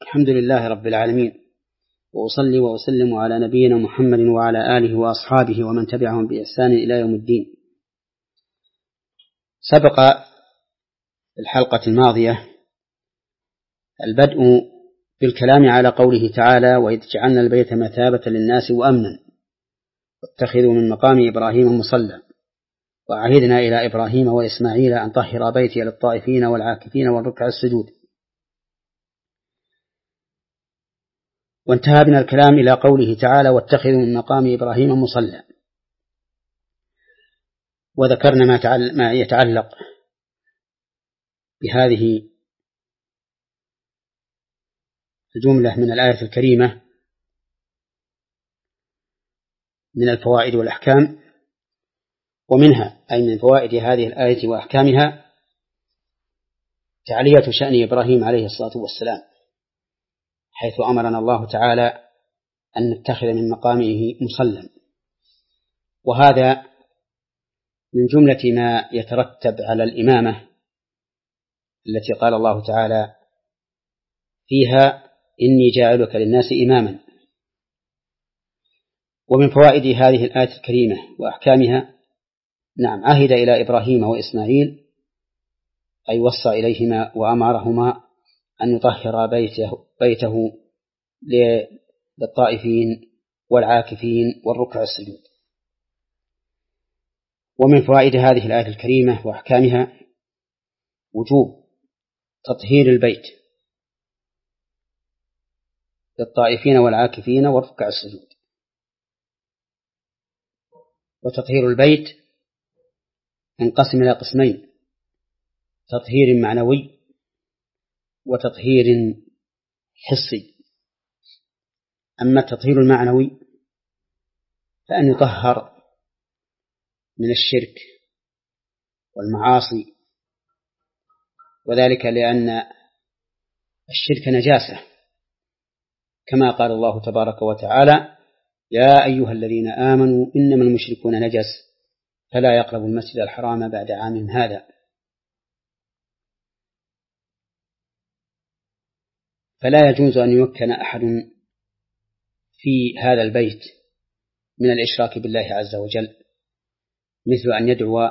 الحمد لله رب العالمين، وأصلي وأسلم على نبينا محمد وعلى آله وأصحابه ومن تبعهم بإحسان إلى يوم الدين. سبق الحلقة الماضية البدء بالكلام على قوله تعالى: وإذ جعلنا البيت مثابة للناس وأمنا واتخذوا من مقام إبراهيم مصلى وعهدنا إلى إبراهيم وإسماعيل أن طهر بيتي للطائفين والعاكفين والركع السجود. وانتهى بنا الكلام إلى قوله تعالى: واتخذوا من مقام إبراهيم مصلى، وذكرنا ما يتعلق بهذه الجملة من الآية الكريمة من الفوائد والأحكام. ومنها أي من فوائد هذه الآية وأحكامها تعلية شأن إبراهيم عليه الصلاة والسلام، حيث أمرنا الله تعالى أن نتخذ من مقامه مصلى، وهذا من جملة ما يترتب على الإمامة التي قال الله تعالى فيها: إني جاعلك للناس إماما. ومن فوائد هذه الآية الكريمة وأحكامها عهد إلى إبراهيم وإسماعيل، أي وصى إليهما وأمرهما أن يطهر بيته للطائفين والعاكفين والركع السجود. ومن فوائد هذه الآية الكريمة وأحكامها وجوب تطهير البيت للطائفين والعاكفين والركع السجود. وتطهير البيت ينقسم إلى قسمين: تطهير معنوي وتطهير حسي. أما التطهير المعنوي فأن يطهر من الشرك والمعاصي، وذلك لأن الشرك نجاسة، كما قال الله تبارك وتعالى: يا أيها الذين آمنوا إنما المشركون نجس فلا يقربوا المسجد الحرام بعد عامهم هذا. فلا يجوز أن يمكن أحد في هذا البيت من الإشراك بالله عز وجل، مثل أن يدعو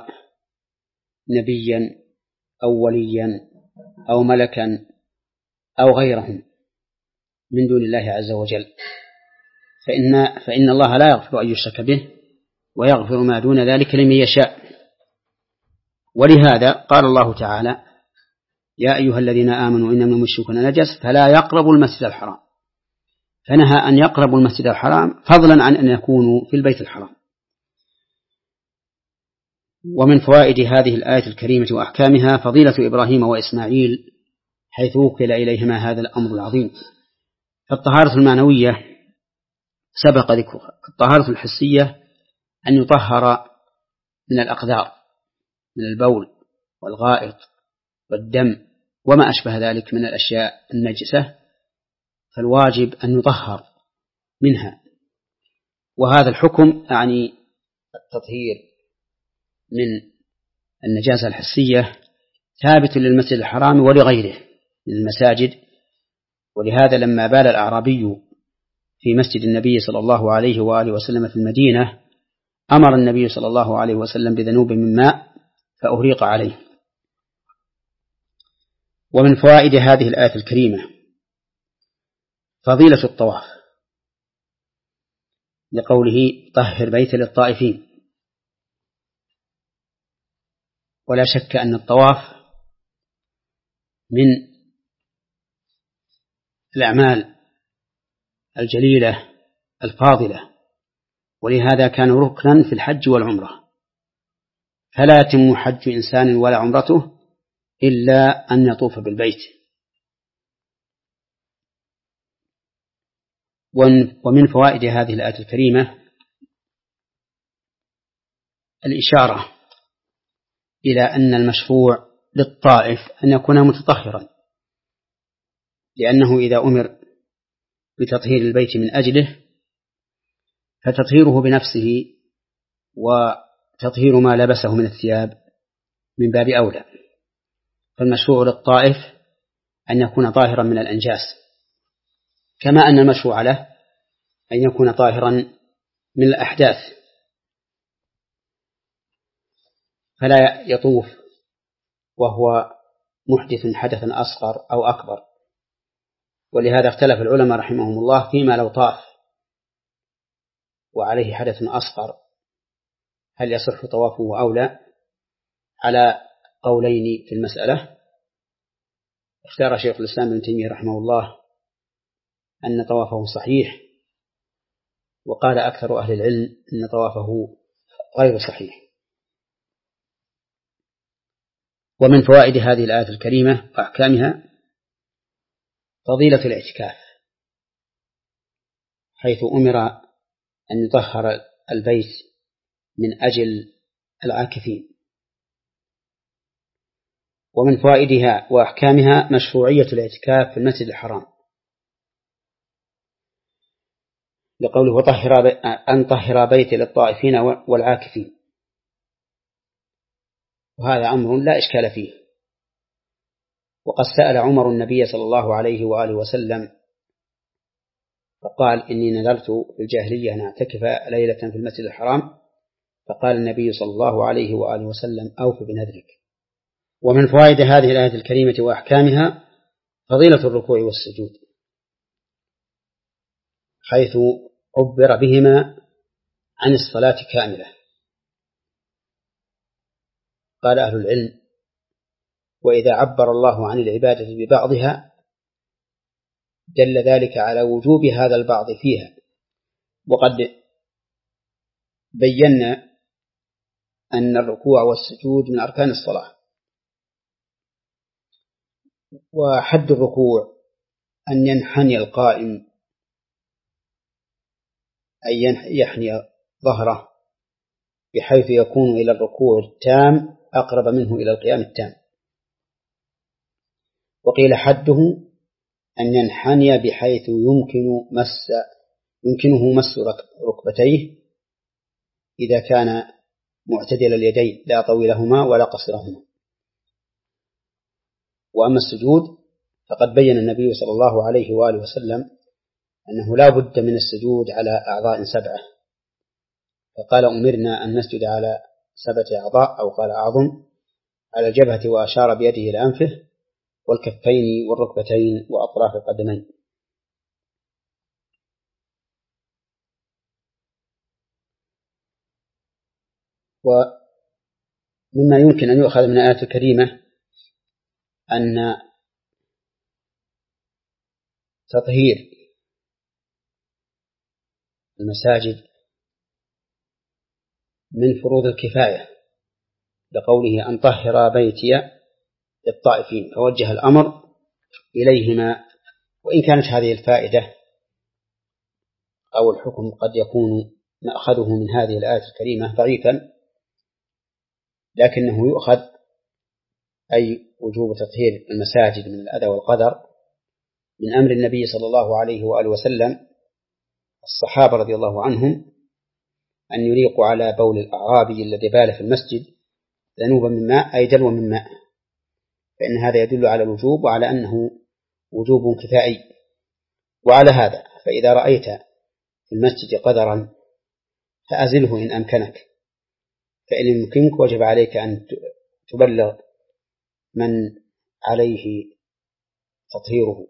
نبيا أو وليا أو ملكا أو غيرهم من دون الله عز وجل، فإن الله لا يغفر أن يشرك به ويغفر ما دون ذلك لمن يشاء. ولهذا قال الله تعالى: يا أيها الذين آمنوا إنما المشركون نجس فلا يقربوا المسجد الحرام، فنهى أن يقربوا المسجد الحرام فضلا عن أن يكونوا في البيت الحرام. ومن فوائد هذه الآية الكريمة وأحكامها فضيلة إبراهيم وإسماعيل، حيث وكل إليهما هذا الأمر العظيم. فالطهارة المعنوية سبق ذكرها. الطهارة الحسية أن يطهر من الأقذار، من البول والغائط والدم وما أشبه ذلك من الأشياء النجسة، فالواجب أن يطهر منها. وهذا الحكم يعني التطهير من النجاسة الحسية ثابت للمسجد الحرام ولغيره من المساجد. ولهذا لما بال الأعرابي في مسجد النبي صلى الله عليه وآله وسلم في المدينة أمر النبي صلى الله عليه وسلم بذنوب من ماء فأهريق عليه. ومن فوائد هذه الآية الكريمة فضيلة الطواف، لقوله: طهر بيت للطائفين. ولا شك أن الطواف من الأعمال الجليلة الفاضلة، ولهذا كان ركنا في الحج والعمرة، فلا يتم حج إنسان ولا عمرته إلا أن يطوف بالبيت. ومن فوائد هذه الآية الكريمة الإشارة إلى أن المشروع للطائف أن يكون متطهرا، لأنه إذا أمر بتطهير البيت من أجله فتطهيره بنفسه وتطهير ما لبسه من الثياب من باب أولى. فالمشروع للطائف أن يكون طاهرا من الأنجاس، كما أن المشروع له أن يكون طاهرا من الأحداث، فلا يطوف وهو محدث حدثا أصغر أو أكبر. ولهذا اختلف العلماء رحمهم الله فيما لو طاف وعليه حدث أصغر هل يصح طوافه أو لا، على قولين في المسألة. اختار شيخ الإسلام ابن تيمية رحمه الله أن طوافه صحيح، وقال أكثر أهل العلم أن طوافه غير صحيح. ومن فوائد هذه الآية الكريمة وأحكامها فضيلة الاعتكاف، حيث أمر أن يطهر البيت من أجل العاكفين. ومن فوائدها وأحكامها مشروعية الاعتكاف في المسجد الحرام، لقوله أن طهر بيتي للطائفين والعاكفين، وهذا أمر لا إشكال فيه. وقد سأل عمر النبي صلى الله عليه وآله وسلم فقال إني نذرت في الجاهلية أن أعتكف ليلة في المسجد الحرام، فقال النبي صلى الله عليه وآله وسلم أوف بنذرك. ومن فوائد هذه الآية الكريمة وأحكامها فضيلة الركوع والسجود، حيث عبر بهما عن الصلاة كاملة. قال أهل العلم: وإذا عبر الله عن العبادة ببعضها دل ذلك على وجوب هذا البعض فيها. وقد بينا أن الركوع والسجود من أركان الصلاة، وحد الركوع أن ينحني القائم، أي يحني ظهره بحيث يكون إلى الركوع التام أقرب منه إلى القيام التام. وقيل حده أن ينحني بحيث يمكنه مس ركبتيه إذا كان معتدل اليدين لا طويلهما ولا قصرهما. وأما السجود فقد بين النبي صلى الله عليه وآله وسلم أنه لا بد من السجود على أعضاء 7، فقال: أمرنا أن نسجد على 7 أعضاء، أو قال أعظم، على الجبهة، وأشار بيده إلى أنفه والكفين والركبتين وأطراف القدمين. ومما يمكن أن يؤخذ من الآية الكريمة أن تطهير المساجد من فروض الكفاية، لقوله أن طهر بيتي للطائفين، فوجه الأمر إليهما. وإن كانت هذه الفائدة أو الحكم قد يكون مأخذه من هذه الآية الكريمة ضعيفا، لكنه يؤخذ أي وجوب تطهير المساجد من الأذى والقدر من أمر النبي صلى الله عليه وآله وسلم الصحابة رضي الله عنهم أن يريقوا على بول الأعرابي الذي بال في المسجد ذنوبا من ماء، أي دلوا من ماء، فإن هذا يدل على الوجوب وعلى أنه وجوب كفائي. وعلى هذا فإذا رأيت في المسجد قدرا فأزله إن أمكنك، فإن يمكنك وجب عليك أن تبلغ من عليه تطهيره.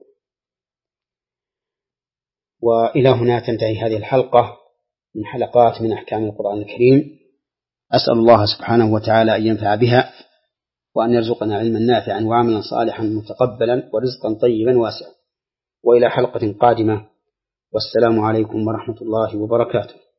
وإلى هنا تنتهي هذه الحلقة من حلقات من أحكام القرآن الكريم. أسأل الله سبحانه وتعالى أن ينفع بها، وأن يرزقنا علما نافعا وعملا صالحا متقبلا ورزقا طيبا واسعا. وإلى حلقة قادمة، والسلام عليكم ورحمة الله وبركاته.